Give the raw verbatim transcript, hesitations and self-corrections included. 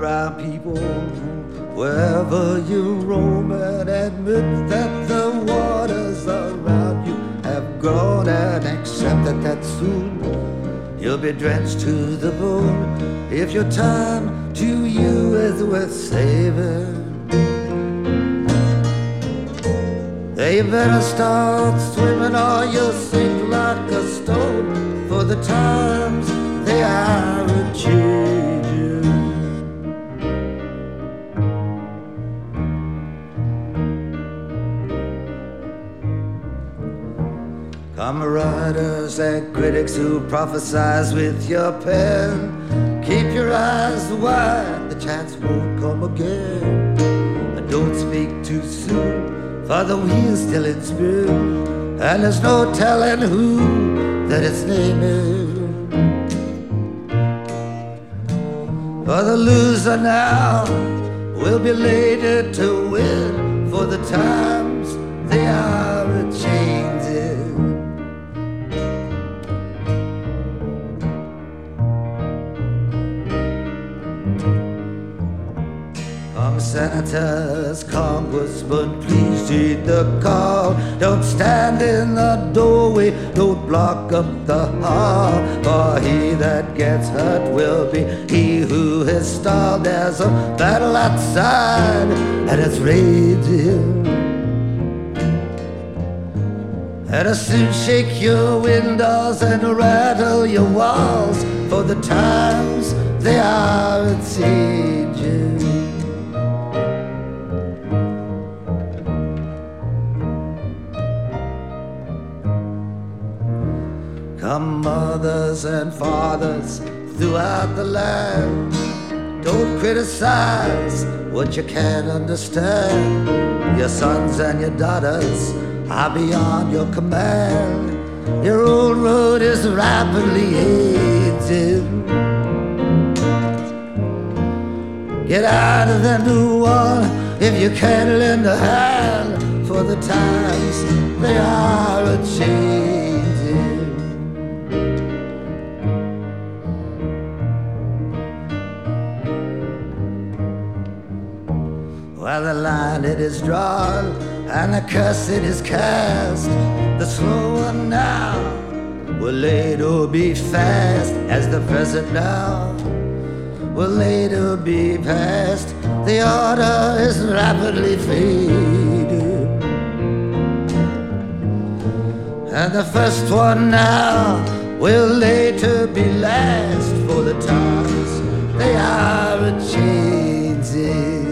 around people wherever you roam, and admit that the waters around you have grown, and accept that, that soon you'll be drenched to the bone if your time to you is worth saving. You better start swimming or you'll sink like a stone, for the times they are a-changing. Come writers and critics who prophesize with your pen, keep your eyes wide, the chance won't come again. And don't speak too soon, for the wheel's still in spin, and there's no telling who that it's naming. For the loser now will be later to win, for the times they are a-changing. Come senators, congressmen, please heed the call. Don't stand in the doorway, don't block up the hall, for he that gets hurt will be he who has stalled. There's a battle outside and it's raging, and it'll soon shake your windows and rattle your walls, for the times they are a-changing. Come mothers and fathers throughout the land, don't criticize what you can't understand. Your sons and your daughters are beyond your command. Your old road is rapidly aging. Get out of the new one if you can't lend a hand, for the times they are a-changing. Well, the line it is drawn and the curse it is cast. The slow one now will later be fast, as the present now will later be past. The order is rapidly fading, and the first one now will later be last, for the times they are a-changing.